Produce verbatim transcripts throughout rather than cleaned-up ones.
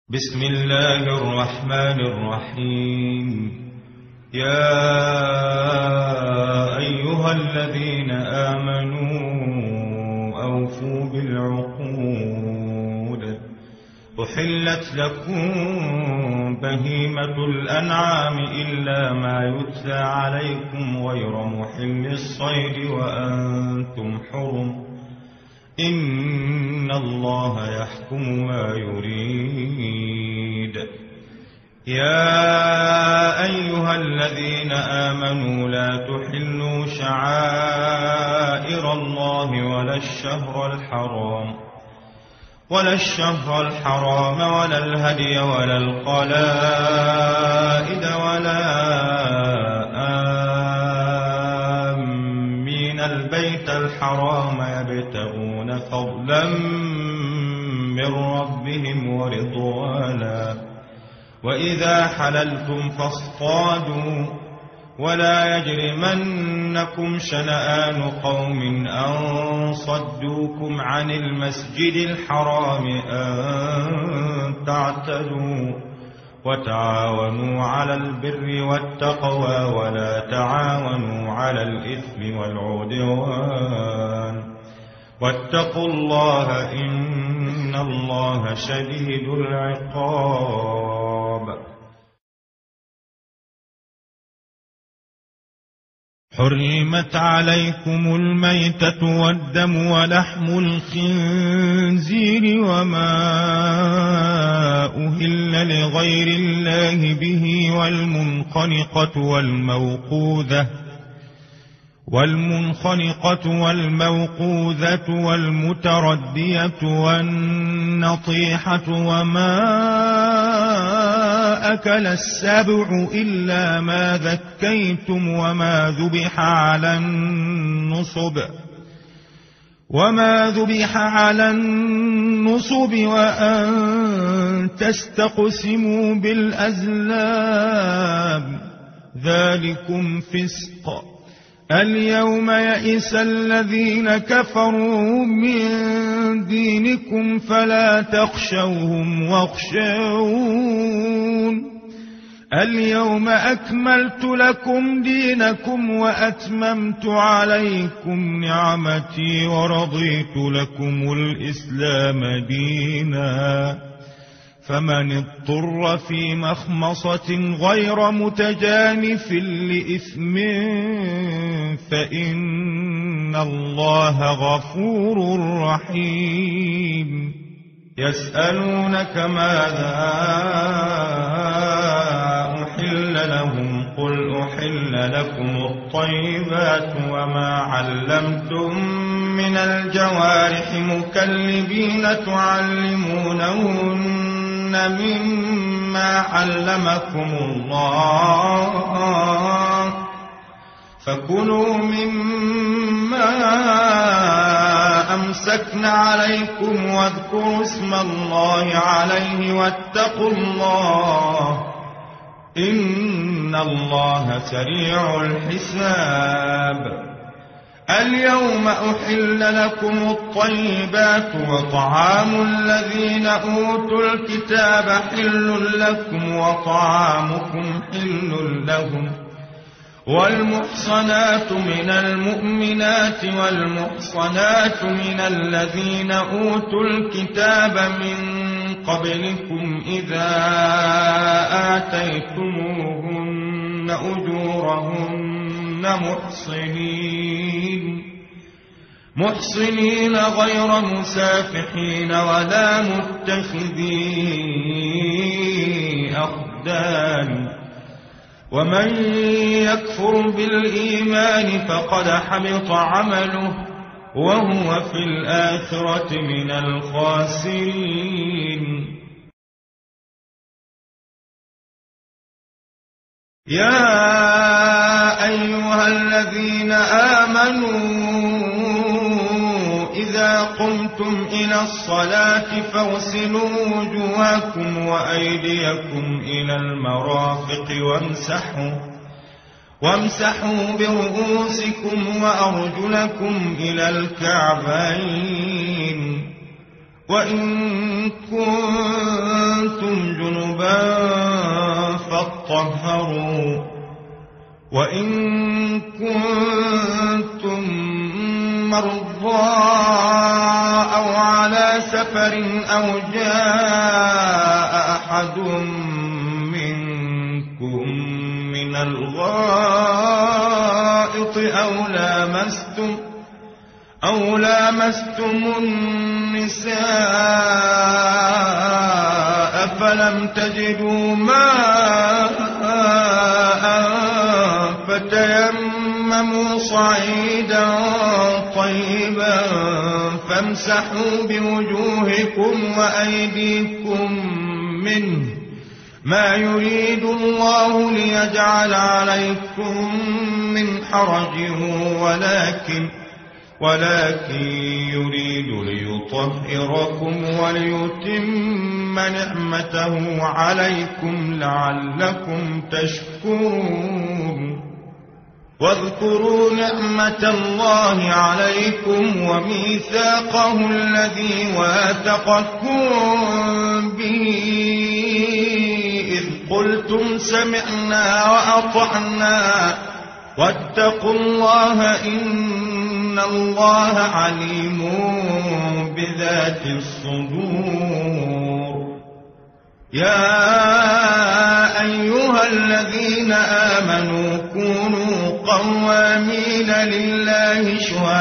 بسم الله الرحمن الرحيم. يا أيها الذين آمنوا أوفوا بالعقود. أحلت لكم بهيمة الأنعام إلا ما يتلى عليكم غير محل الصيد وأنتم حرم. إن الله يحكم ما يريد. يا أيها الذين آمنوا لا تحلوا شعائر الله ولا الشهر الحرام ولا الشهر الحرام ولا الهدي ولا القلائد ولا آمين البيت الحرام يبتغون فضلا من ربهم ورضوانا. وإذا حللتم فاصطادوا ولا يجرمنكم شنآن قوم أن صدوكم عن المسجد الحرام أن تعتدوا. وتعاونوا على البر والتقوى ولا تعاونوا على الإثم والعدوان. واتقوا الله إن الله شديد العقاب. حرمت عليكم الميتة والدم ولحم الخنزير وما أهل لغير الله به والمنخنقة والموقوذة والمنخنقة والموقوذة والمتردية والنطيحة وما أكل السبع إلا ما ذكيتم وما ذبح على النصب وما ذبح على النصب وأن تستقسموا بالأزلام ذلكم فسق. اليوم يئس الذين كفروا من دينكم فلا تخشوهم واخشون. اليوم أكملت لكم دينكم وأتممت عليكم نعمتي ورضيت لكم الإسلام دينا. فمن اضطر في مخمصة غير متجانف لإثم فإن الله غفور رحيم. يسألونك ماذا أحل لهم قل أحل لكم الطيبات وما علمتم من الجوارح مكلبين تعلمونهن مما علمكم الله فكلوا مما أمسكن عليكم واذكروا اسم الله عليه واتقوا الله إن الله سريع الحساب. اليوم أحل لكم الطيبات وطعام الذين أوتوا الكتاب حل لكم وطعامكم حل لهم. والمحصنات من المؤمنات والمحصنات من الذين أوتوا الكتاب من قبلكم إذا آتيتموهن أجورهن محصنين محصنين غير مسافحين ولا متخذي أخدان. ومن يكفر بالإيمان فقد حبط عمله وهو في الآخرة من الخاسرين. يا أيها الذين آمنوا إذا قمتم إلى الصلاة فاغسلوا وجوهكم وأيديكم إلى المرافق وامسحوا وامسحوا برؤوسكم وأرجلكم إلى الكعبين وإن كنتم جنبا فاطهروا وإن كنتم مرضى أو على سفر أو جاء أحد منكم من الغائط أو لامستم أو لامستم النساء فلم تجدوا ماء فتيمموا صعيدا طيبا فامسحوا بوجوهكم وأيديكم منه ما يريد الله ليجعل عليكم من حرج ولكن ولكن يريد ليطهركم وليتم نعمته عليكم لعلكم تشكرون واذكروا نعمة الله عليكم وميثاقه الذي واثقكم به إذ قلتم سمعنا وأطعنا واتقوا الله إن الله عليم بذات الصدور يا أيها الذين آمنوا كونوا قوامين لله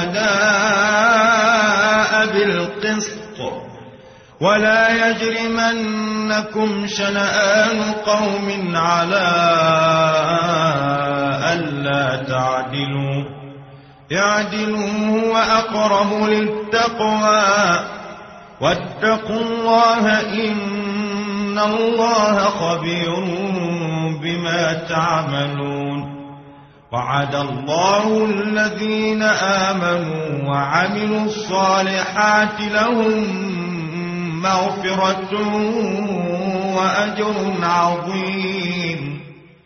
شهداء بالقسط ولا يجرمنكم شنآن قوم على ألا تعدلوا اعدلوا هو أقرب للتقوى واتقوا الله إن الله خبير بما تعملون وعد الله الذين آمنوا وعملوا الصالحات لهم مغفرة وأجر عظيم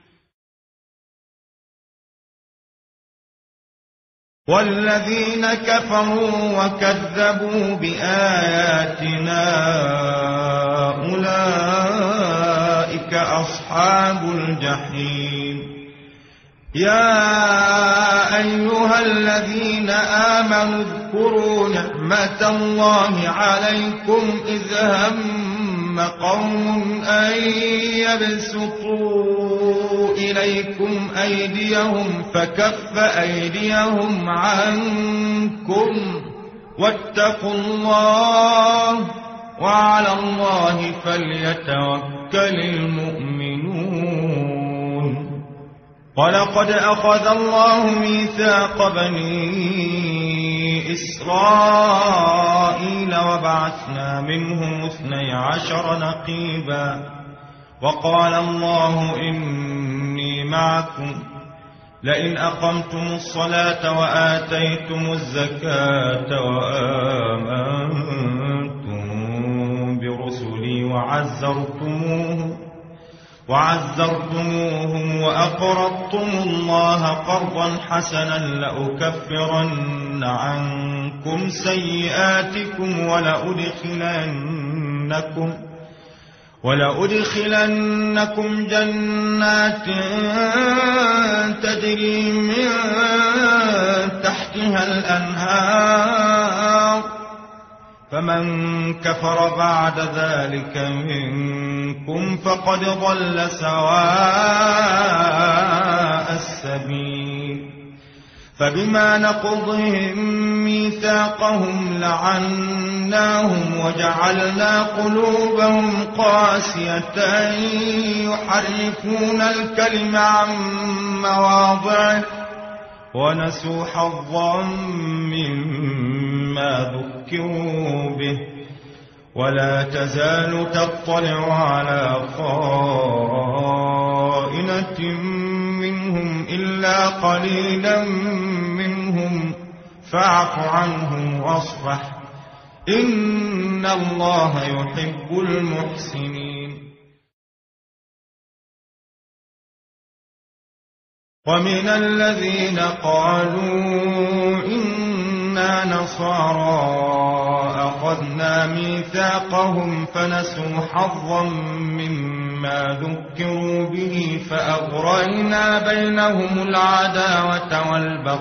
والذين كفروا وكذبوا بآياتنا أولئك أصحاب الجحيم يا أيها الذين آمنوا اذكروا نعمة الله عليكم إذ هم قوم أن يبسطوا إليكم أيديهم فكف أيديهم عنكم واتقوا الله وعلى الله فليتوكل المؤمنون ولقد أخذ الله ميثاق بني إسرائيل وبعثنا منهم اثني عشر نقيبا وقال الله إني معكم لئن أقمتم الصلاة وآتيتم الزكاة وآمنتم برسلي وعزرتموهم وعزرتموهم وأقرضتم الله قرضا حسنا لأكفرن عنكم سيئاتكم ولأدخلنكم ولأدخلنكم جنات تجري من تحتها الأنهار فمن كفر بعد ذلك منكم فقد ضل سواء السبيل فبما نقضهم ميثاقهم لعناهم وجعلنا قلوبهم قاسية يحرفون الكلم عن مواضعه ونسوا حظا مما ذكروا به ولا تزال تطلع على خائنة منهم إلا قليلا منهم فاعف عنهم واصفح إن الله يحب المحسنين ومن الذين قالوا إنا نصارى أخذنا ميثاقهم فنسوا حظا مما ذكروا به فأغرينا بينهم العداوة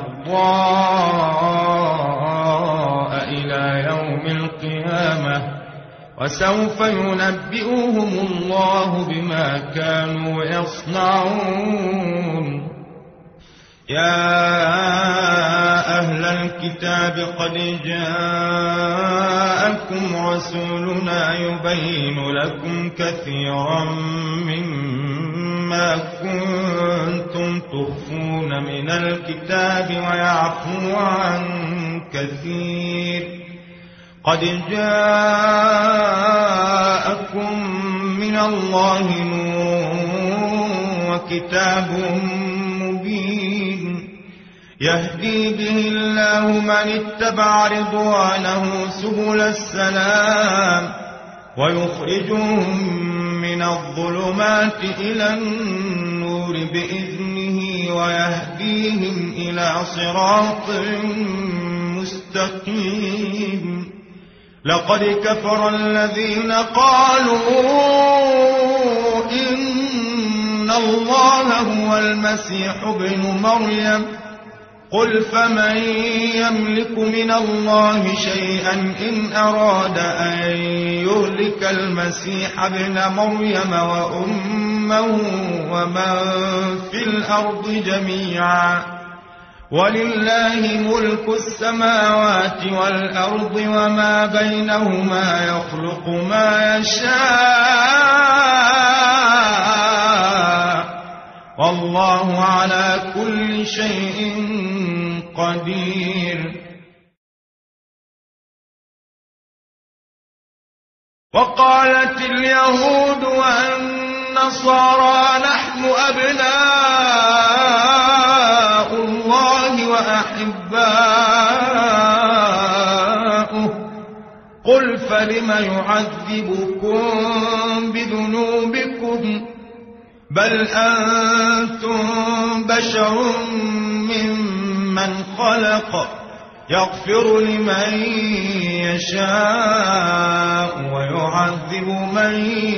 والبغضاء إلى يوم القيامة وسوف ينبئهم الله بما كانوا يصنعون. يا أهل الكتاب قد جاءكم رسولنا يبين لكم كثيرا مما كنتم تخفون من الكتاب ويعفو عن كثير. قد جاءكم من الله نور وكتاب مبين يهدي به الله من اتبع رضوانه سبل السلام ويخرجهم من الظلمات إلى النور بإذنه ويهديهم إلى صراط مستقيم. لقد كفر الذين قالوا إن الله هو المسيح ابن مريم قل فمن يملك من الله شيئا إن أراد أن يهلك المسيح ابن مريم وأمه ومن في الأرض جميعا ولله ملك السماوات والأرض وما بينهما يخلق ما يشاء والله على كل شيء قدير. وقالت اليهود والنصارى نحن أبناء الله وأحباؤه قل فلم يعذبكم بذنوبكم بل أنتم بشر ممن خلق يغفر لمن يشاء ويعذب من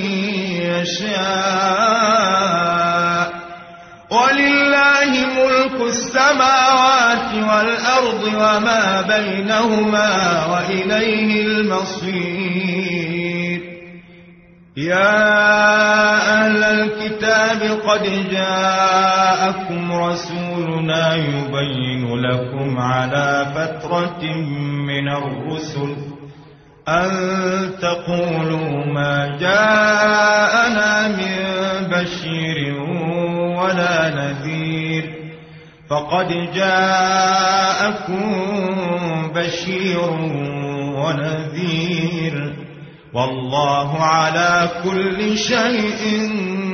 يشاء ولله ملك السماوات والأرض وما بينهما وإليه المصير. يا أهل الكتاب قد جاءكم رسولنا يبين لكم على فترة من الرسل أن تقولوا ما جاءنا من بشير ولا نذير فقد جاءكم بشير ونذير والله على كل شيء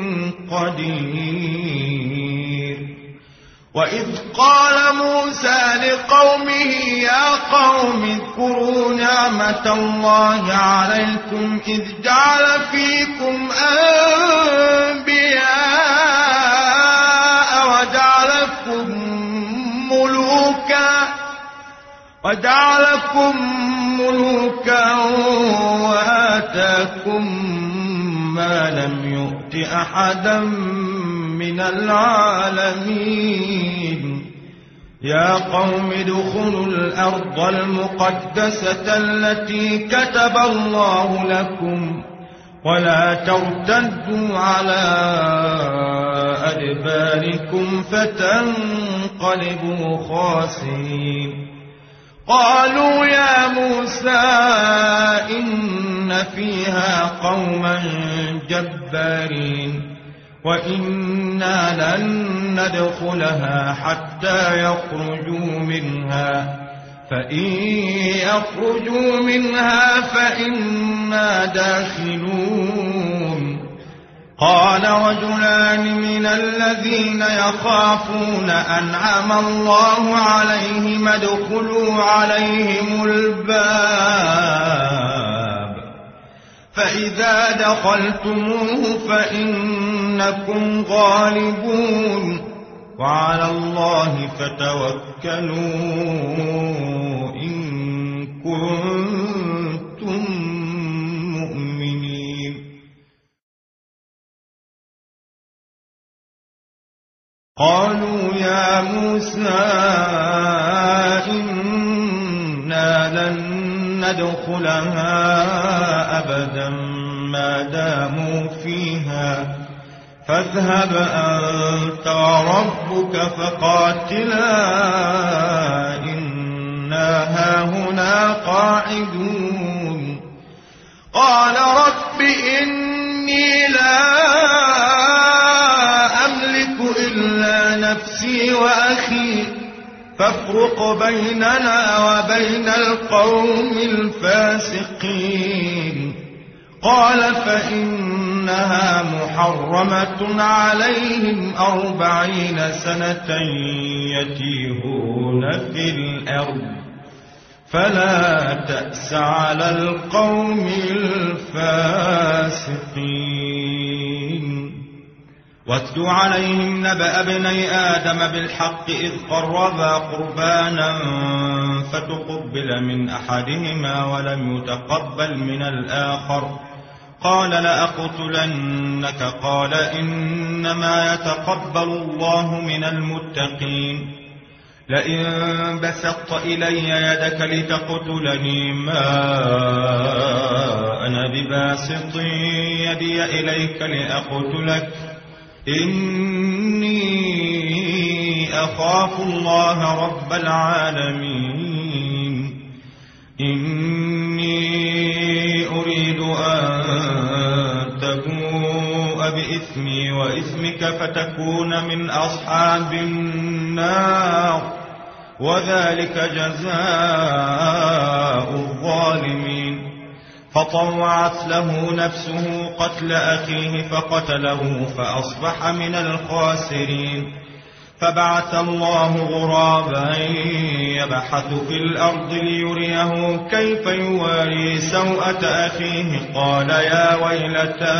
قدير. وإذ قال موسى لقومه يا قوم اذكروا نعمة الله عليكم إذ جعل فيكم أنبياء وجعلكم ملوكا وجعلكم ملوكا وآتاكم ما لم يؤت أحدا من العالمين. يا قوم ادخلوا الأرض المقدسة التي كتب الله لكم ولا ترتدوا على أدباركم فتنقلبوا خاسرين. قالوا يا موسى إن فيها قوما جبارين وإنا لن ندخلها حتى يخرجوا منها فإن يخرجوا منها فإنا داخلون. قال رجلان من الذين يخافون أنعم الله عليهم ادخلوا عليهم الباب فإذا دخلتموه فإنكم غالبون وعلى الله فتوكلوا إن كنتم قالوا يا موسى إنا لن ندخلها أبدا ما داموا فيها فاذهب أنت وربك فقاتلا إنا هاهنا قاعدون قال رب إني لا أملك إلا نفسي وأخي فافرق بيننا وبين القوم الفاسقين قال فإنها محرمة عليهم أربعين سنة يتيهون في الأرض فلا تأس على القوم الفاسقين واتل عليهم نبأ ابني آدم بالحق إذ قربا قربانا فتقبل من أحدهما ولم يتقبل من الآخر قال لأقتلنك قال إنما يتقبل الله من المتقين لئن بسطت إلي يدك لتقتلني ما أنا بباسط يدي إليك لأقتلك إني أخاف الله رب العالمين إني أريد أن تبوء بإثمي وإثمك فتكون من أصحاب النار وذلك جزاء الظالمين فطوعت له نفسه قتل أخيه فقتله فأصبح من الخاسرين فبعث الله غرابا يبحث في الأرض ليريه كيف يواري سوءة أخيه قال يا ويلتى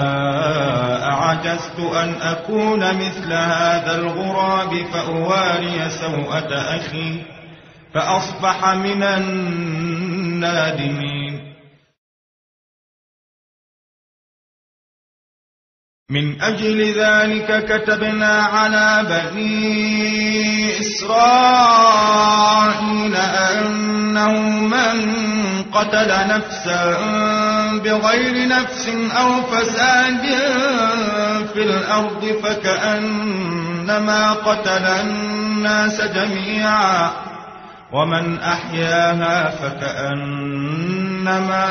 أعجزت أن أكون مثل هذا الغراب فأواري سوءة أخي فأصبح من النادمين من أجل ذلك كتبنا على بني إسرائيل أنه من قتل نفسا بغير نفس أو فساد في الأرض فكأنما قتل الناس جميعا ومن أحياها فكأنما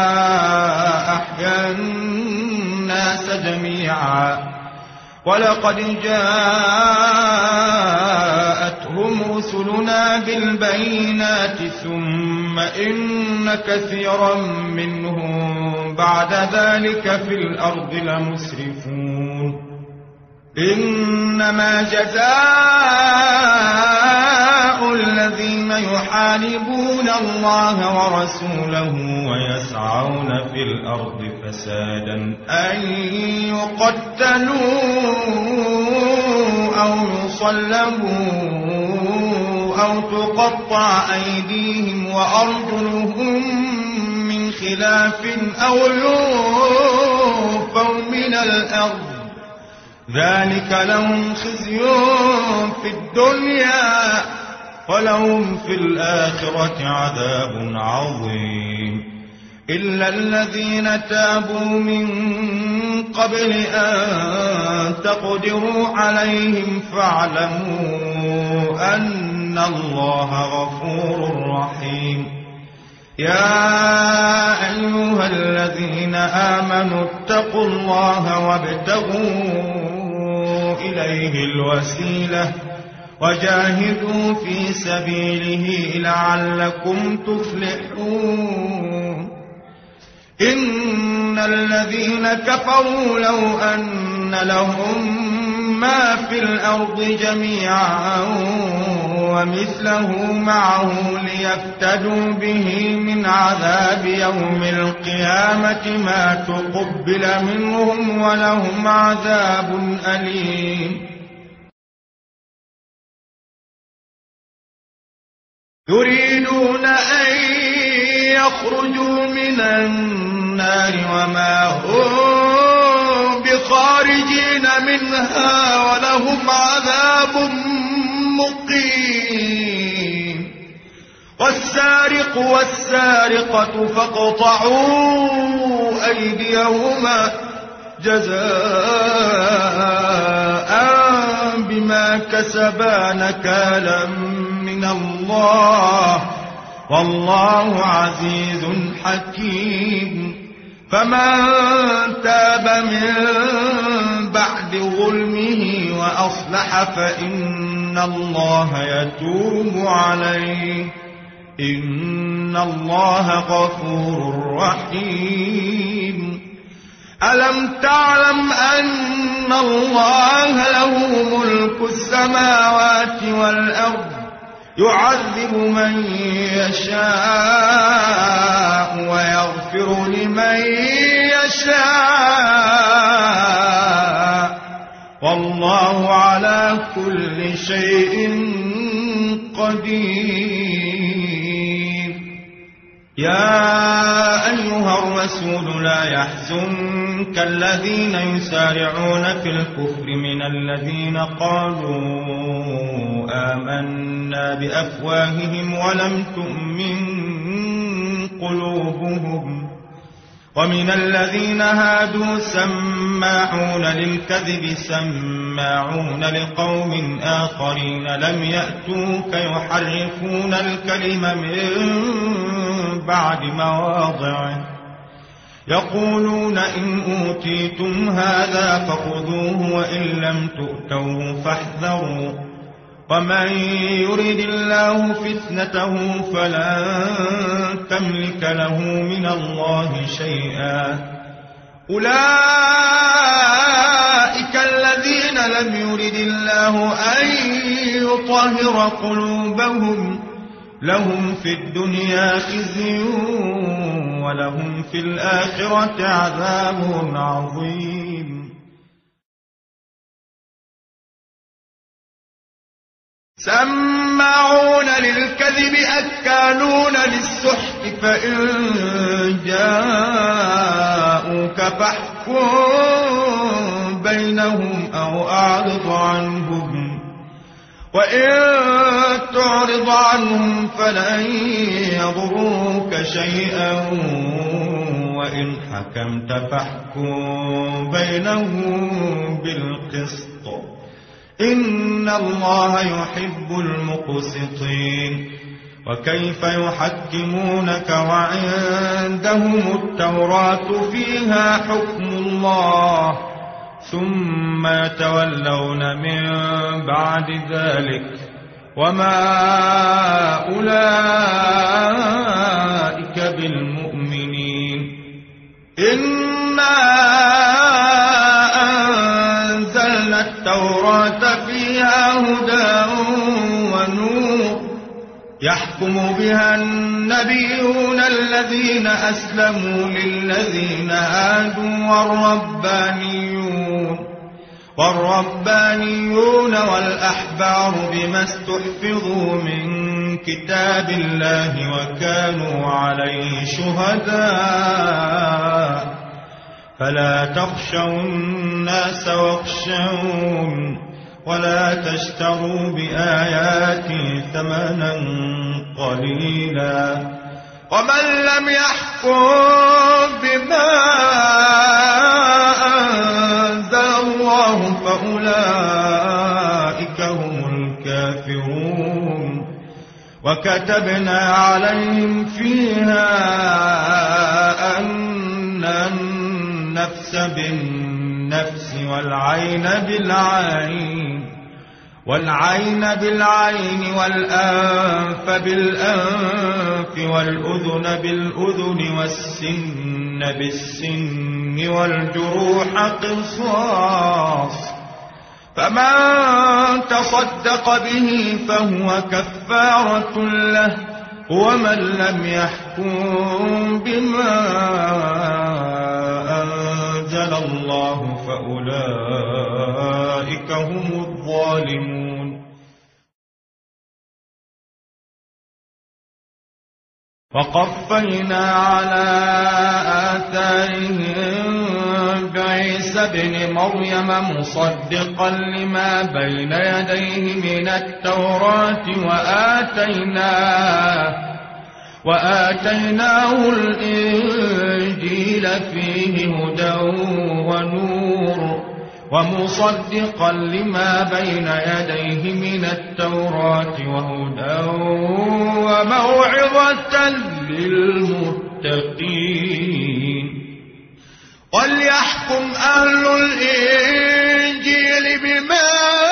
أحيا الناس جميعا ولقد جاءتهم رسلنا بالبينات ثم إن كثيرا منهم بعد ذلك في الأرض لمسرفون إنما جزاء الذين يحاربون الله ورسوله ويسعون في الأرض فسادا أن يقتلوا أو يصلبوا أو تقطع أيديهم وأرجلهم من خلاف أو ينفوا من الأرض ذلك لهم خزي في الدنيا ولهم في الآخرة عذاب عظيم إلا الذين تابوا من قبل أن تقدروا عليهم فاعلموا أن الله غفور رحيم يا أيها الذين آمنوا اتقوا الله وابتغوا إليه الوسيلة وجاهدوا في سبيله لعلكم تفلحون إن الذين كفروا لو أن لهم ما في الأرض جميعا ومثله معه ليفتدوا به من عذاب يوم القيامة ما تقبل منهم ولهم عذاب أليم يريدون أن يخرجوا من النار وما هم بخارجين خالدين منها ولهم عذاب مقيم. والسارق والسارقة فاقطعوا أيديهما جزاء بما كسبا نكالا من الله والله عزيز حكيم. فمن تاب من بعد ظلمه وأصلح فإن الله يتوب عليه إن الله غفور رحيم. ألم تعلم أن الله له ملك السماوات والأرض يعذب من يشاء ويغفر لمن يشاء والله على كل شيء قدير. يا أيها الرسول لا يحزنك الذين يسارعون في الكفر من الذين قالوا آمنا بأفواههم ولم تؤمن قلوبهم ومن الذين هادوا سماعون للكذب سماعون لقوم آخرين لم يأتوك يحرفون الكلم من بعد مواضعه يقولون إن أوتيتم هذا فخذوه وإن لم تؤتوه فاحذروا ومن يرد الله فتنته فلن تملك له من الله شيئا. أولئك الذين لم يرد الله أن يطهر قلوبهم لهم في الدنيا خزي ولهم في الآخرة عذاب عظيم. سماعون للكذب أكالون للسحت فإن جاءوك فاحكم بينهم أو أعرض عنهم وإن تعرض عنهم فلن يضروك شيئا وإن حكمت فاحكم بينهم بالقسط إن الله يحب المقسطين. وكيف يحكمونك وعندهم التوراة فيها حكم الله ثم يتولون من بعد ذلك وما أولئك بالمؤمنين. إنا أنزلنا التوراة فيها هدى ونور يحكم بها النبيون الذين أسلموا للذين هادوا والربانيون والربانيون والأحبار بما استحفظوا من كتاب الله وكانوا عليه شهداء فلا تخشوا الناس واخشون ولا تشتروا بآياتي ثمنا قليلا ومن لم يحكم بما أنزل الله فأولئك هم الكافرون. وكتبنا عليهم فيها أن النفس بالنفس والعين بالعين والعين بالعين والأنف بالأنف والأذن بالأذن والسن بالسن والجروح قصاص فمن تصدق به فهو كفارة له ومن لم يحكم بما أنزل الله فأولئك هم الظالمون. وقفينا على آثارهم بعيسى عيسى ابن مريم مصدقا لما بين يديه من التوراة وآتيناه وآتيناه الإنجيل فيه هدى ونور ومصدقا لما بين يديه من التوراة وهدى وموعظة للمتقين. وليحكم أهل الإنجيل بما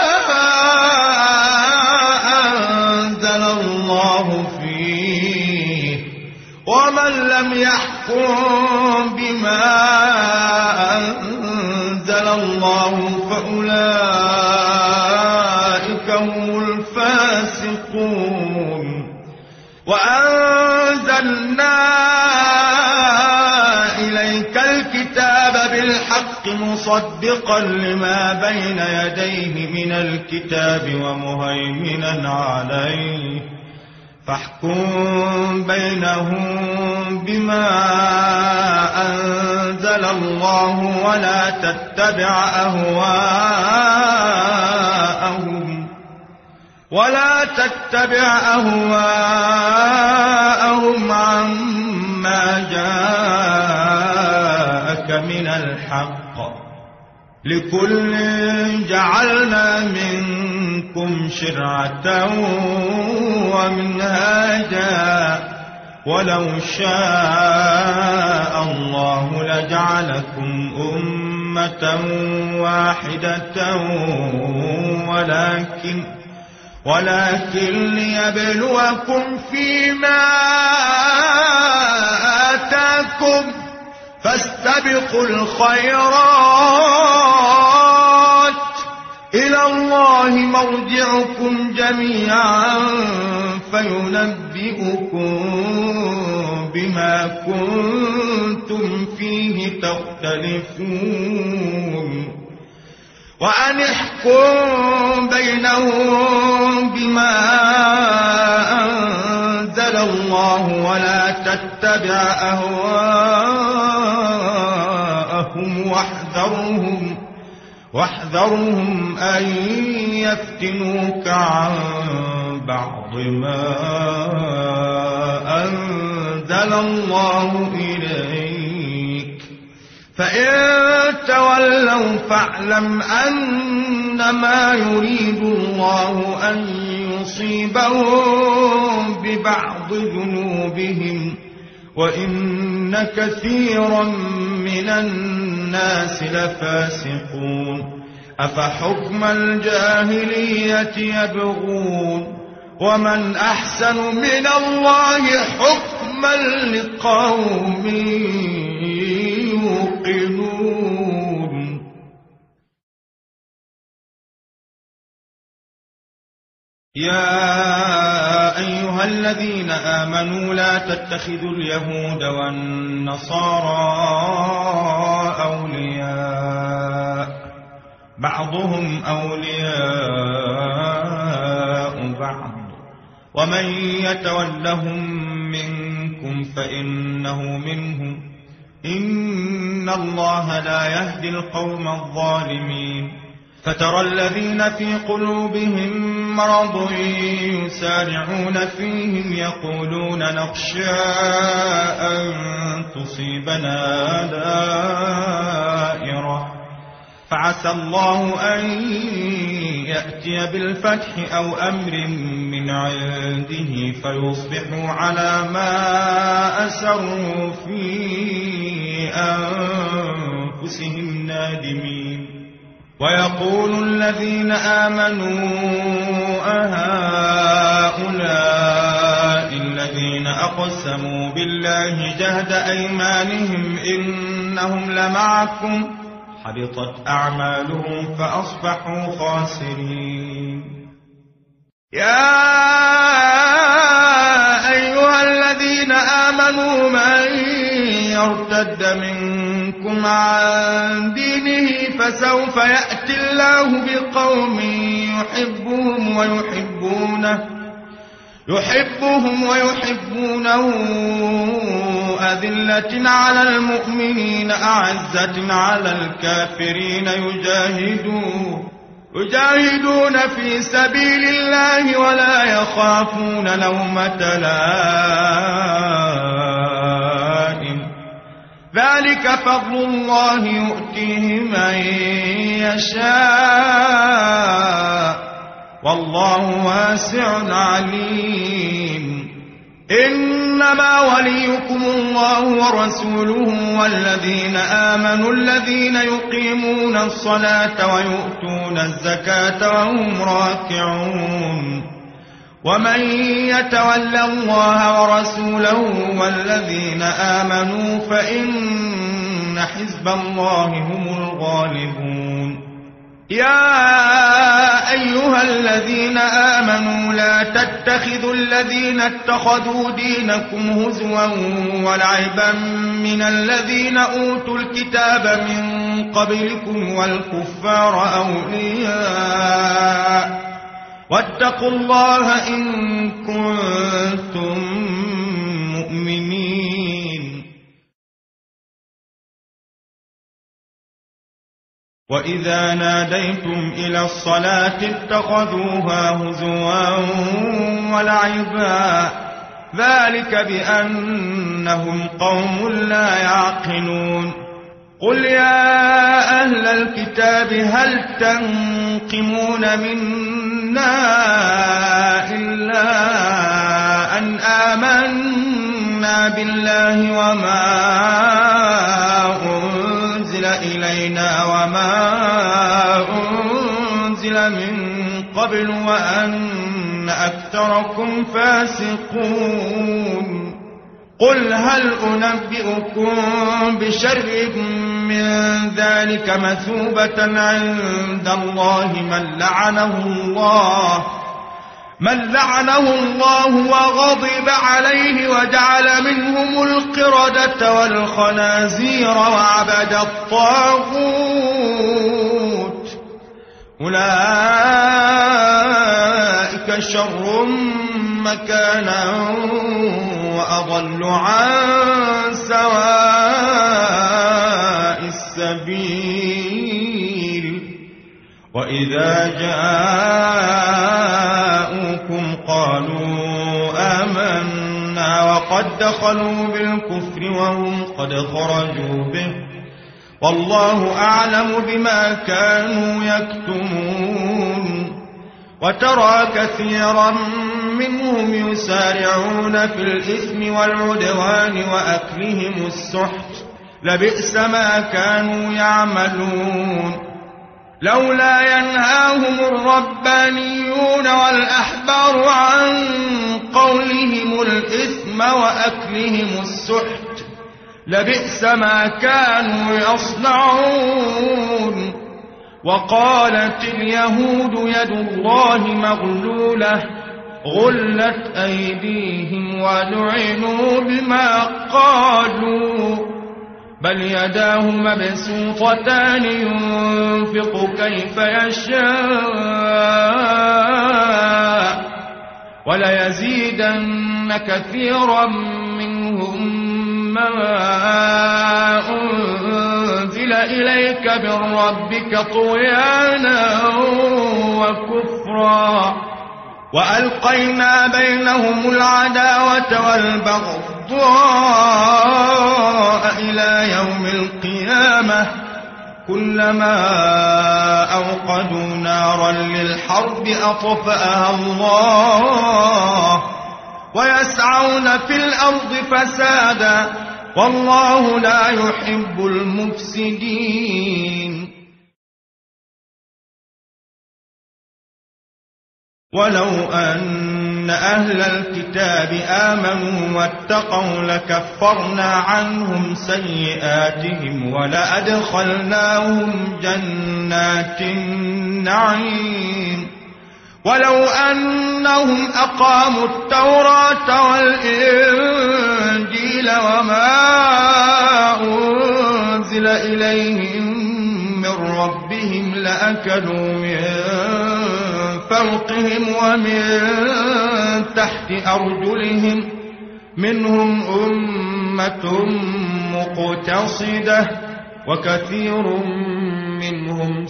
أنزل الله فيه ومن لم يحكم بما أنزل الله فأولئك هم الفاسقون. وأنزلنا إليك الكتاب بالحق مصدقا لما بين يديه من الكتاب ومهيمنا عليه فاحكم بينهم بما أنزل الله ولا تتبع أهواءهم ولا تتبع أهواءهم عما جاءك من الحق. لكل جعلنا منكم شرعة ومنهاجا ولو شاء الله لجعلكم أمة واحدة ولكن ولكن ليبلوكم فيما آتاكم فاستبقوا الخيرات إلى الله مرجعكم جميعا فينبئكم بما كنتم فيه تختلفون. وأن احكم بينهم بما أنزل الله ولا تتبع أهواءهم واحذرهم واحذرهم أن يفتنوك عن بعض ما أنزل الله إليك فإن تولوا فاعلم أنما يريد الله أن يصيبهم ببعض ذنوبهم وإن كثيرا من الناس لفاسقون. أفحكم الجاهلية يبغون ومن أحسن من الله حكما لقوم يوقنون. يا أيها الذين آمنوا لا تتخذوا اليهود والنصارى أولياء بعضهم أولياء بعض ومن يتولهم منكم فإنه منهم إن الله لا يهدي القوم الظالمين. فترى الذين في قلوبهم مرض يسارعون فيهم يقولون نخشى أن تصيبنا دائرة فعسى الله أن يأتي بالفتح أو أمر من عنده فيصبحوا على ما أسروا في أنفسهم نادمين. ويقول الذين آمنوا أهؤلاء الذين أقسموا بالله جهد أيمانهم إنهم لمعكم حبطت أعمالهم فأصبحوا خاسرين. يا أيها الذين آمنوا من يرتد منكم عن دينه فسوف يأتي الله بقوم يحبهم ويحبونه يحبهم ويحبونه أذلة على المؤمنين أعزة على الكافرين يجاهدون يجاهدون في سبيل الله ولا يخافون لومة لائم ذلك فضل الله يؤتيه من يشاء والله واسع عليم إنما وليكم الله ورسوله والذين آمنوا الذين يقيمون الصلاة ويؤتون الزكاة وهم راكعون ومن يتول الله ورسوله والذين آمنوا فإن حزب الله هم الغالبون يا أيها الذين آمنوا لا تتخذوا الذين اتخذوا دينكم هزوا ولعبا من الذين أوتوا الكتاب من قبلكم والكفار أولياء واتقوا الله إن كنتم مؤمنين وإذا ناديتم إلى الصلاة اتخذوها هزوا ولعبا ذلك بأنهم قوم لا يعقلون قل يا أهل الكتاب هل تنقمون منا إلا أن آمنا بالله وما أنزل إلينا وما أنزل من قبل وأن أكثركم فاسقون قل هل أنبئكم بشر من ذلك مثوبة عند الله من لعنه الله من لعنه الله وغضب عليه وجعل منهم القردة والخنازير وعبد الطاغوت أولئك شر مكانا وأضل عن سواء السبيل وإذا جاءوكم قالوا آمنا وقد دخلوا بالكفر وهم قد خرجوا به والله أعلم بما كانوا يكتمون وترى كثيرا منهم يسارعون في الإثم والعدوان وأكلهم السحت لبئس ما كانوا يعملون لولا ينهاهم الربانيون والأحبار عن قولهم الإثم وأكلهم السحت لبئس ما كانوا يصنعون وقالت اليهود يد الله مغلولة غلت أيديهم ولعنوا بما قالوا بل يداه مبسوطتان ينفق كيف يشاء وليزيدن كثيرا منهم ما أنزل إليك من ربك طغيانا وكفرا وألقينا بينهم العداوة والبغضاء إلى يوم القيامة كلما أوقدوا نارا للحرب أطفأها الله ويسعون في الأرض فسادا والله لا يحب المفسدين ولو أن أهل الكتاب آمنوا واتقوا لكفرنا عنهم سيئاتهم ولأدخلناهم جنات النعيم ولو أنهم أقاموا التوراة والإنجيل وما أنزل إليهم من ربهم لأكلوا من فوقهم ومن تحت أرجلهم منهم أمة أمة مقتصدة وكثير منهم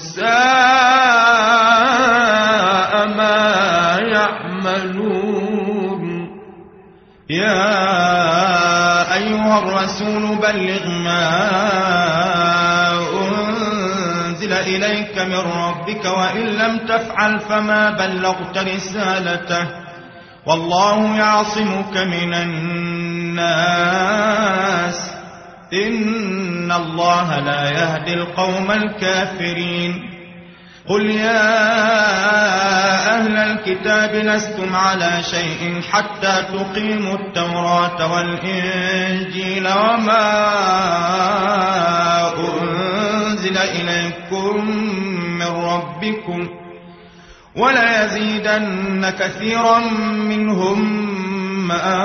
ساء ما يعملون. يا أيها الرسول بلغ ما أنزل إليك من ربك وإن لم تفعل فما بلغت رسالته والله يعصمك من الناس إن الله لا يهدي القوم الكافرين. قل يا أهل الكتاب لستم على شيء حتى تقيموا التوراة والإنجيل وما أنزل إليكم من ربكم وليزيدن كثيرا منهم ما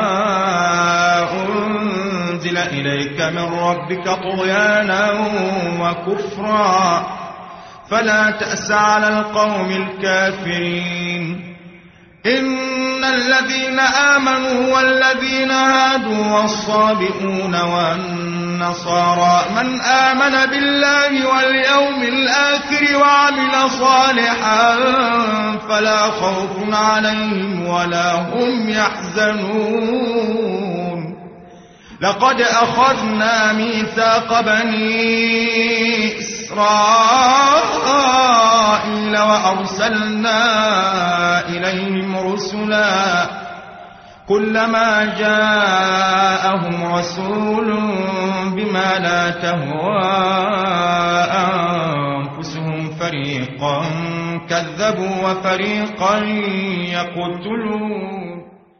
أنزل إليك من ربك طغيانا وكفرا فلا تأس على القوم الكافرين. إن الذين آمنوا والذين هادوا والصابئون والنصارى من آمن بالله واليوم الآخر وعمل صالحا فلا خوف عليهم ولا هم يحزنون. لقد أخذنا ميثاق بني إسرائيل وأرسلنا إليهم رسلا كلما جاءهم رسول بما لا تهوى أنفسهم فريقا كذبوا وفريقا يقتلون.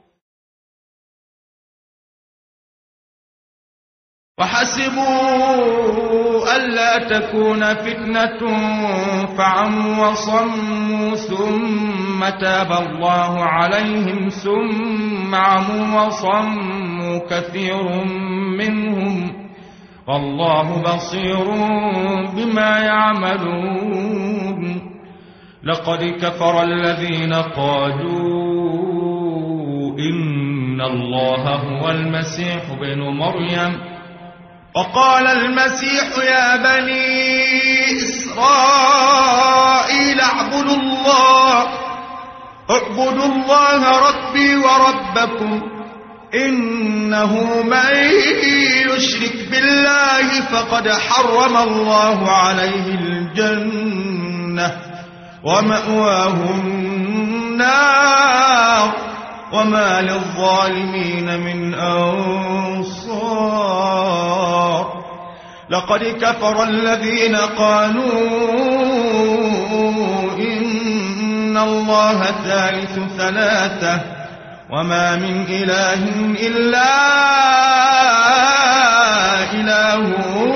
وحسبوا ألا تكون فتنة فعموا وصموا ثم تاب الله عليهم ثم عموا وصموا كثير منهم والله بصير بما يعملون. لقد كفر الذين قالوا إن الله هو المسيح ابن مريم وقال المسيح يا بني إسرائيل اعبدوا الله اعبدوا الله ربي وربكم إنه من يشرك بالله فقد حرم الله عليه الجنة ومأواه النار وما للظالمين من أنصار. لقد كفر الذين قالوا إن الله ثالث ثلاثة وما من إله إلا إله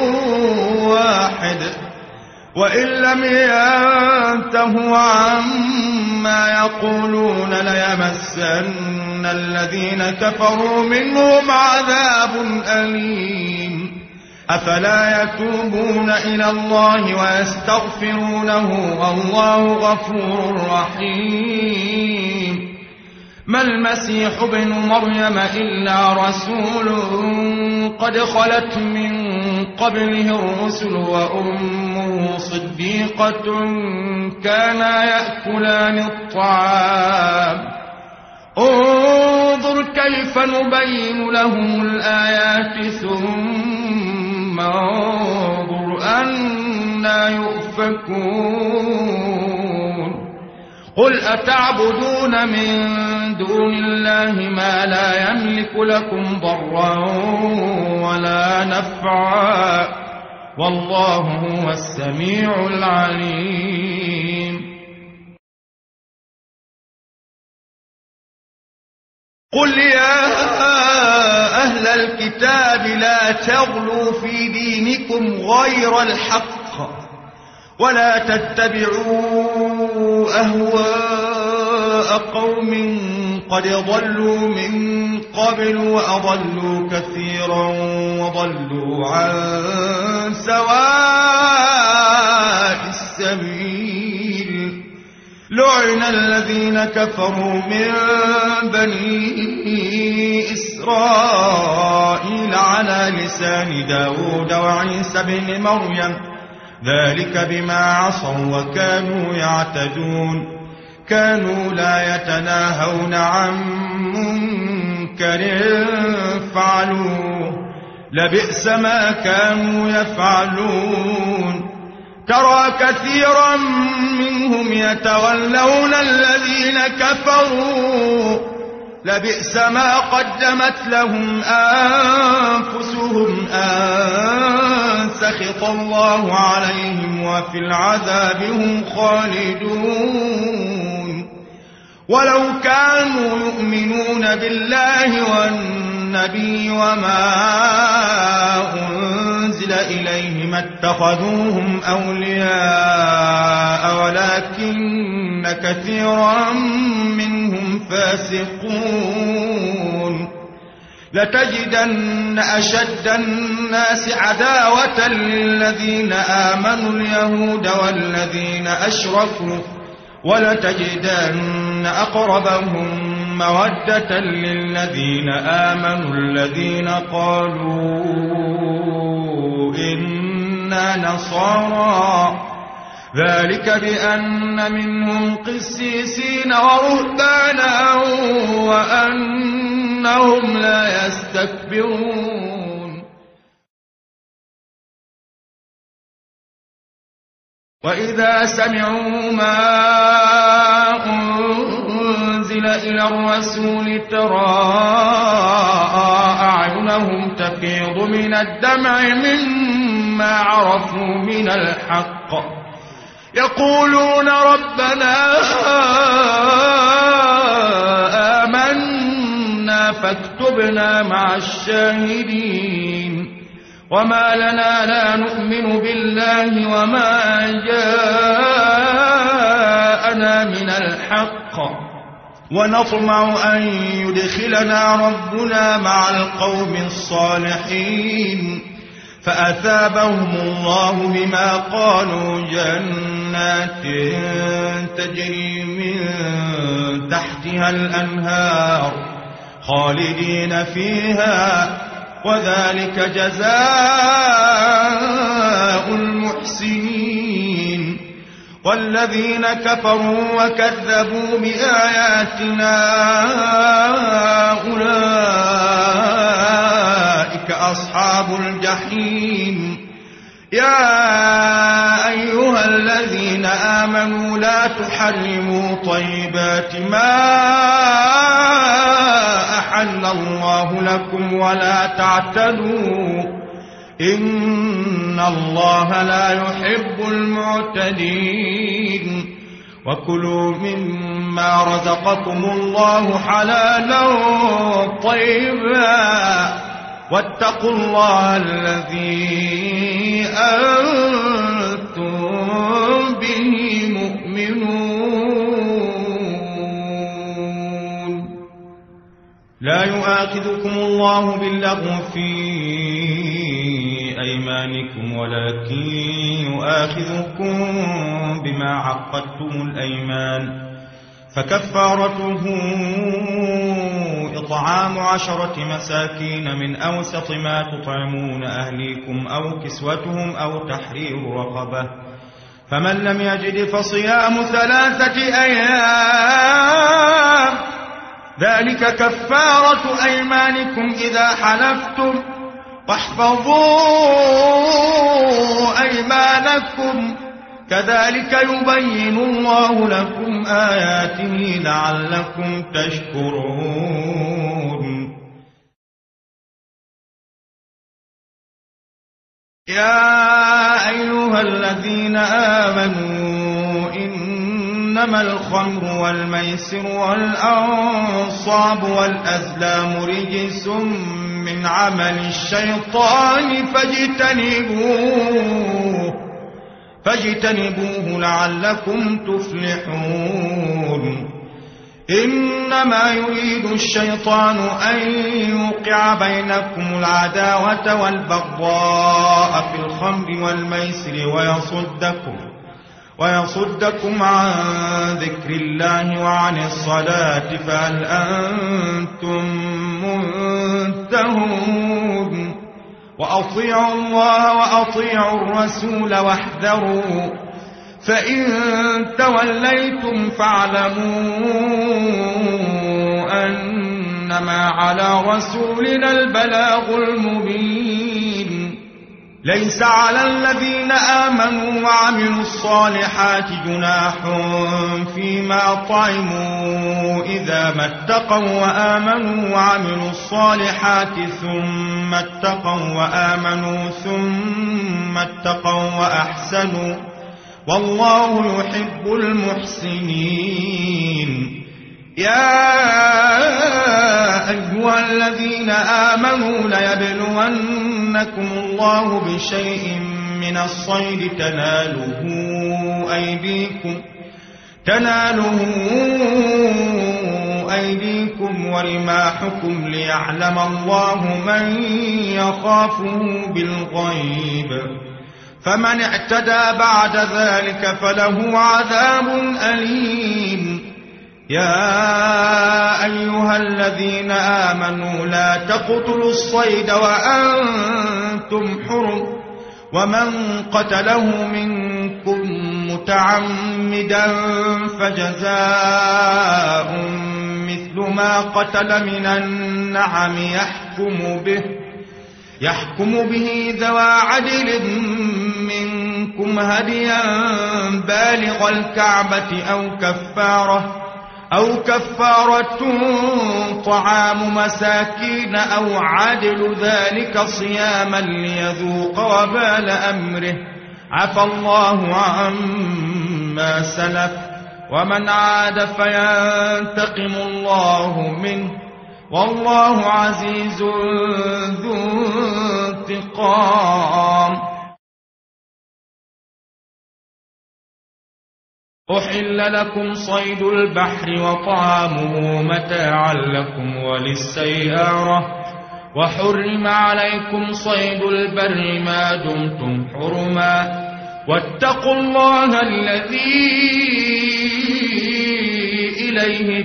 واحد وإن لم ينتهوا عما يقولون ليمسن الذين كفروا منهم عذاب أليم. أفلا يتوبون إلى الله ويستغفرونه والله غفور رحيم. ما المسيح ابن مريم إلا رسول قد خلت من قبله الرسل وأمه صديقة كانا يأكلان الطعام انظر كيف نبين لهم الآيات ثم انظر أنى يؤفكون. قل أتعبدون من دون الله ما لا يملك لكم ضرا ولا نفعا والله هو السميع العليم. قل يا أهل الكتاب لا تغلوا في دينكم غير الحق ولا تتبعوا أهواء قوم قد ضلوا من قبل وأضلوا كثيرا وضلوا عن سواء السبيل. لعن الذين كفروا من بني إسرائيل على لسان داود وعيسى بن مريم ذلك بما عصوا وكانوا يعتدون كانوا لا يتناهون عن منكر فعلوه لبئس ما كانوا يفعلون ترى كثيرا منهم يتولون الذين كفروا لبئس ما قدمت لهم أنفسهم أن سخط الله عليهم وفي العذاب هم خالدون ولو كانوا يؤمنون بالله والنبي وما أنزل إليه ما اتخذوهم أولياء ولكن كثيرا منهم فاسقون لتجدن أشد الناس عداوة للذين آمنوا اليهود والذين أشركوا ولتجدن أقربهم مودة للذين آمنوا الذين قالوا إنا نصارى ذلك بأن منهم قسيسين ورهبانا وأنهم لا يستكبرون وإذا سمعوا ما أنزل إلى الرسول ترى أعينهم تفيض من الدمع مما عرفوا من الحق يقولون ربنا آمنا فاكتبنا مع الشاهدين وما لنا لا نؤمن بالله وما جاءنا من الحق ونطمع أن يدخلنا ربنا مع القوم الصالحين فأثابهم الله بما قالوا جنات تجري من تحتها الأنهار خالدين فيها وذلك جزاء المحسنين والذين كفروا وكذبوا بآياتنا أولئك أصحاب الجحيم يا أيها الذين آمنوا لا تحرموا طيبات ما أحل الله لكم ولا تعتدوا إن الله لا يحب المعتدين وكلوا مما رزقكم الله حلالا طيبا واتقوا الله الذي أنتم به مؤمنون لا يؤاخذكم الله باللغو في أيمانكم ولكن يؤاخذكم بما عقدتم الأيمان فكفارته إطعام عشرة مساكين من أوسط ما تطعمون أهليكم أو كسوتهم أو تحرير رقبة فمن لم يجد فصيام ثلاثة أيام ذلك كفارة أيمانكم إذا حلفتم واحفظوا أيمانكم كذلك يبين الله لكم آياته لعلكم تشكرون يا أيها الذين آمنوا إنما الخمر والميسر والأنصاب والأزلام رجس من عمل الشيطان فاجتنبوه فاجتنبوه لعلكم تفلحون إنما يريد الشيطان أن يوقع بينكم العداوة والبغضاء في الخمر والميسر ويصدكم ويصدكم عن ذكر الله وعن الصلاة فهل أنتم منتهون وأطيعوا الله وأطيعوا الرسول واحذروا فإن توليتم فاعلموا أنما على رسولنا البلاغ المبين ليس على الذين آمنوا وعملوا الصالحات جناح فيما طعموا إذا ما اتقوا وآمنوا وعملوا الصالحات ثم اتقوا وآمنوا ثم اتقوا وأحسنوا والله يحب المحسنين يا أيها الذين آمنوا ليبلونكم الله بشيء من الصيد تناله أيديكم تناله أيديكم ورماحكم ليعلم الله من يخافه بالغيب فمن اعتدى بعد ذلك فله عذاب أليم يا أيها الذين آمنوا لا تقتلوا الصيد وأنتم حرم ومن قتله منكم متعمدا فجزاء مثل ما قتل من النعم يحكم به يحكم به ذوى عدل منكم هديا بالغ الكعبة أو كفارة أو كفارة طعام مساكين أو عدل ذلك صياما ليذوق وبال أمره عفى الله عما سلف ومن عاد فينتقم الله منه والله عزيز ذو انتقام أحل لكم صيد البحر وطعامه متاعا لكم وللسيارة وحرم عليكم صيد البر ما دمتم حرما واتقوا الله الذي إليه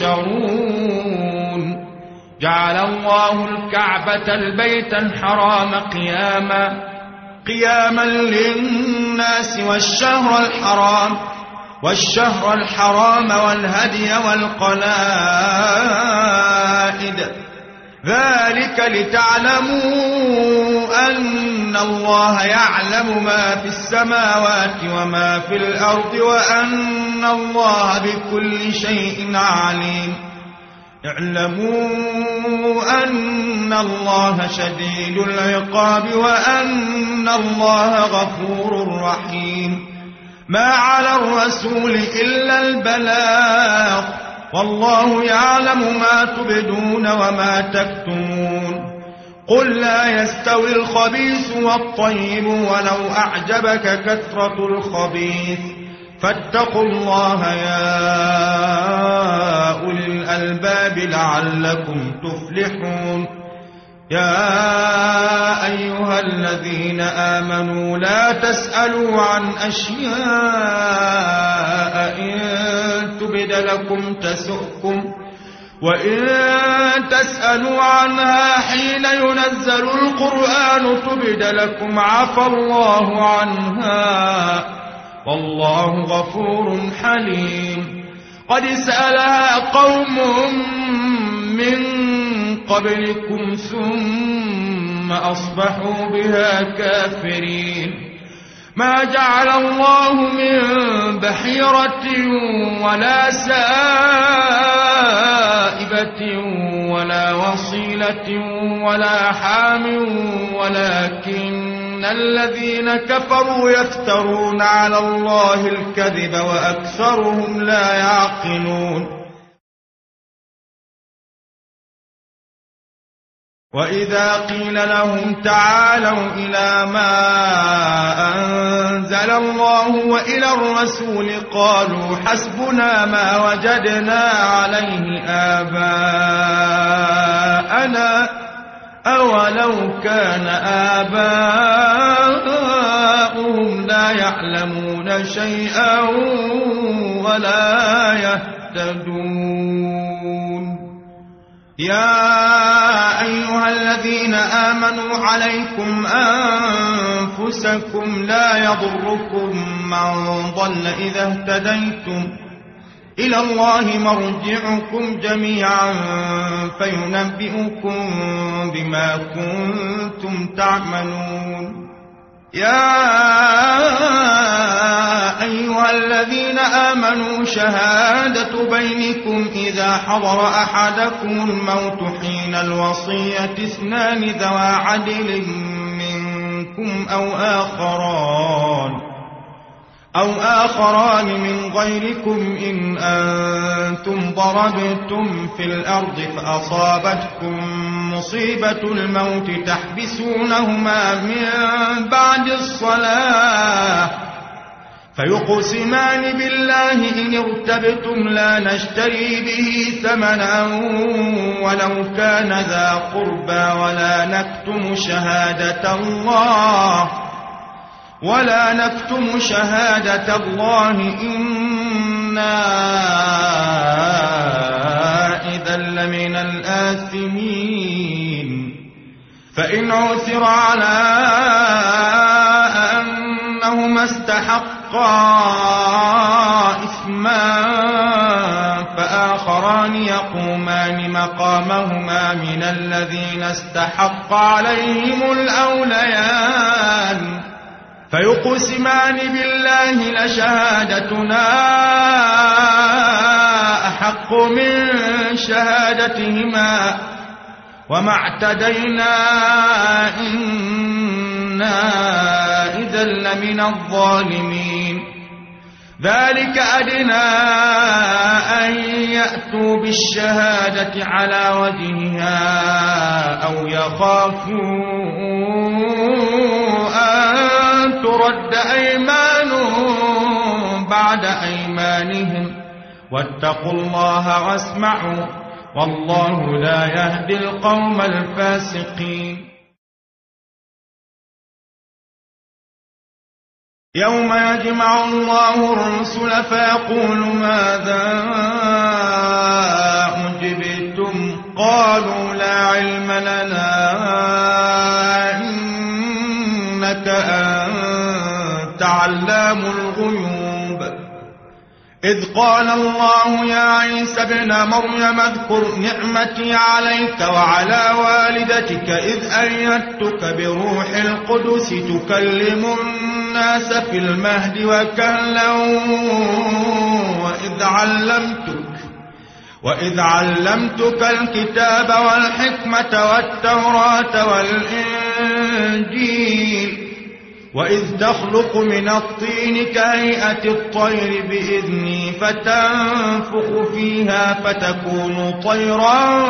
تحشرون جعل الله الكعبة البيت الحرام قياما قياما للناس والشهر الحرام والشهر الحرام والهدي والقلائد ذلك لتعلموا أن الله يعلم ما في السماوات وما في الأرض وأن الله بكل شيء عليم اعلموا أن الله شديد العقاب وأن الله غفور رحيم ما على الرسول إلا البلاغ والله يعلم ما تبدون وما تكتمون قل لا يستوي الخبيث والطيب ولو أعجبك كثرة الخبيث فاتقوا الله يا أولي الألباب لعلكم تفلحون يا أيها الذين آمنوا لا تسألوا عن أشياء إن تبد لكم تسؤكم وإن تسألوا عنها حين ينزل القرآن تبد لكم عفى الله عنها والله غفور حليم قد سألها قوم من قبلكم ثم أصبحوا بها كافرين ما جعل الله من بحيرة ولا سائبة ولا وصيلة ولا حام ولكن الذين كفروا يفترون على الله الكذب وأكثرهم لا يعقلون وإذا قيل لهم تعالوا إلى ما أنزل الله وإلى الرسول قالوا حسبنا ما وجدنا عليه آباءنا أولو كان آباؤهم أكثرهم لا يعلمون شيئا ولا يهتدون يا أيها الذين آمنوا عليكم أنفسكم لا يضركم من ضل إذا اهتديتم إلى الله مرجعكم جميعا فينبئكم بما كنتم تعملون يا أيها الذين آمنوا شهادة بينكم إذا حضر أحدكم الموت حين الوصية اثنان ذوى عدل منكم أو آخران أو آخران من غيركم إن أنتم ضربتم في الأرض فأصابتكم مصيبة الموت تحبسونهما من بعد الصلاة فيقسمان بالله إن ارتبتم لا نشتري به ثمنا ولو كان ذا قربى ولا نكتم شهادة الله ولا نكتم شهادة الله إنا إذا لمن الآثمين فإن عثر على أنهما استحقا إثما فآخران يقومان مقامهما من الذين استحق عليهم الأوليان فيقسمان بالله لشهادتنا أحق من شهادتهما وما اعتدينا إنا إذا لمن الظالمين ذلك أدنى أن يأتوا بالشهادة على وجهها أو يخافوا أن ترد أيمان بعد أيمانهم واتقوا الله واسمعوا والله لا يهدي القوم الفاسقين يوم يجمع الله الرسل فيقول ماذا أجبتم قالوا لا علم لنا إنك أنت علام الغيوب إذ قال الله يا عيسى ابن مريم اذكر نعمتي عليك وعلى والدتك إذ أيدتك بروح القدس تكلم الناس في المهد وكهلا وإذ علمتك وإذ علمتك الكتاب والحكمة والتوراة والإنجيل وإذ تخلق من الطين كهيئة الطير بإذني فتنفخ فيها فتكون طيرا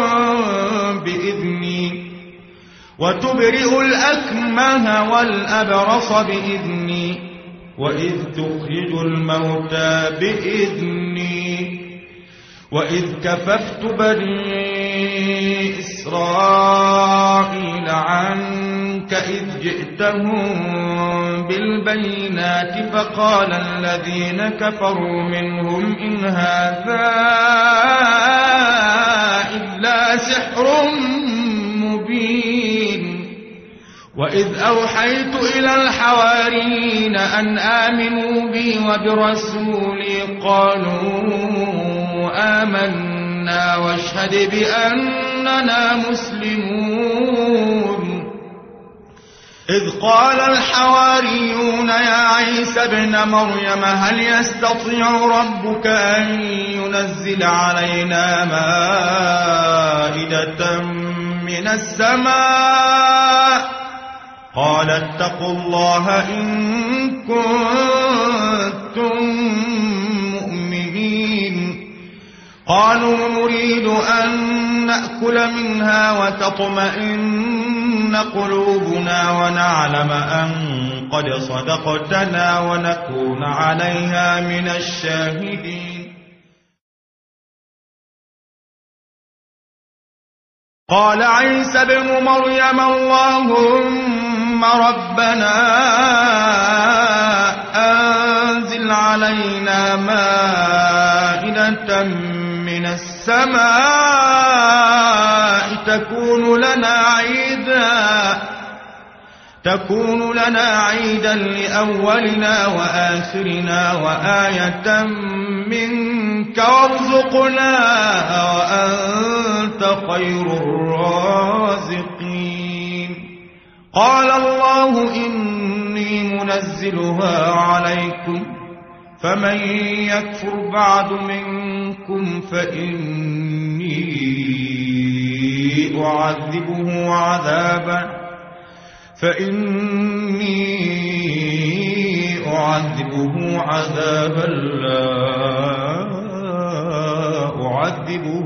بإذني وتبرئ الأكمه والأبرص بإذني وإذ تخرج الموتى بإذني وإذ كففت بني إسرائيل عنك إذ جئتهم بالبينات فقال الذين كفروا منهم إن هذا إلا سحر مبين وإذ أوحيت إلى الحواريين أن آمنوا بي وبرسولي قالوا آمنا واشهد بأننا مسلمون إذ قال الحواريون يا عيسى ابن مريم هل يستطيع ربك أن ينزل علينا مائدة من السماء قال اتقوا الله إن كنتم مؤمنين قالوا نريد أن نأكل منها وتطمئن قلوبنا ونعلم أن قد صدقتنا ونكون عليها من الشاهدين قال عيسى ابن مريم اللهم ربنا علينا مائدة من السماء تكون لنا عيدا تكون لنا عيدا لأولنا وآخرنا وآية منك وارزقنا وأنت خير الرازقين. قال الله إني منزلها عليكم فمن يكفر بعد منكم فإني أعذبه عذابا فإني أعذبه عذابا لا أعذبه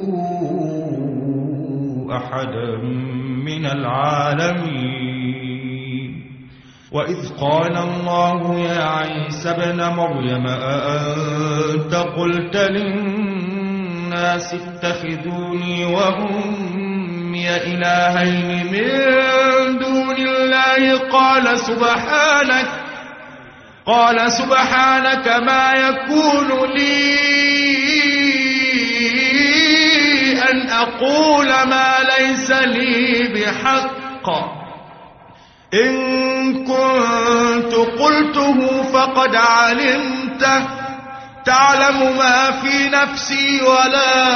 أحدا من العالمين. وإذ قال الله يا عيسى ابن مريم أأنت قلت للناس اتخذوني وأمي إلهين من دون الله قال سبحانك قال سبحانك ما يكون لي أن أقول ما ليس لي بحق إن كنت قلته فقد علمته تعلم ما في نفسي ولا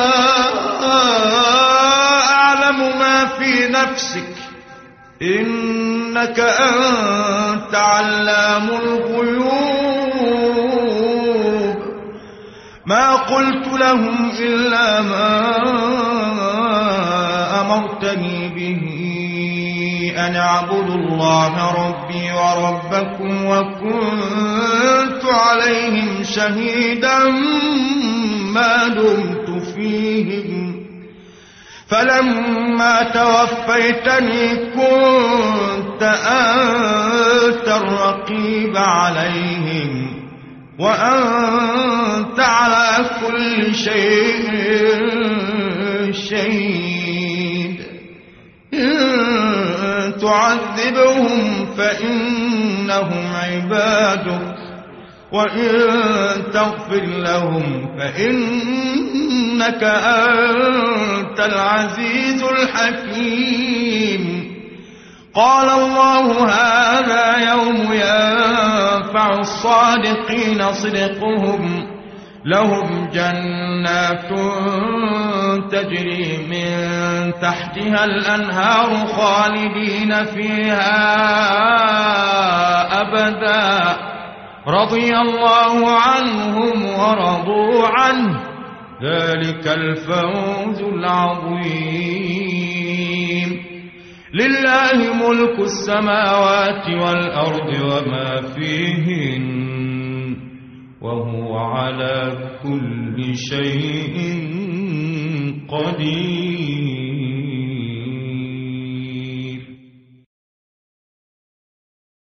أعلم ما في نفسك إنك أنت علام الغيوب. ما قلت لهم إلا ما أمرتني به أن اعبدوا الله ربي وربكم وكنت عليهم شهيدا ما دمت فيهم فلما توفيتني كنت أنت الرقيب عليهم وأنت على كل شيء شهيد. إن تعذبهم فإنهم عبادك وإن تغفر لهم فإنك أنت العزيز الحكيم. قال الله هذا يوم ينفع الصادقين صدقهم لهم جنات تجري من تحتها الأنهار خالدين فيها أبدا رضي الله عنهم ورضوا عنه ذلك الفوز العظيم. لله ملك السماوات والأرض وما فيهن وهو على كل شيء قدير.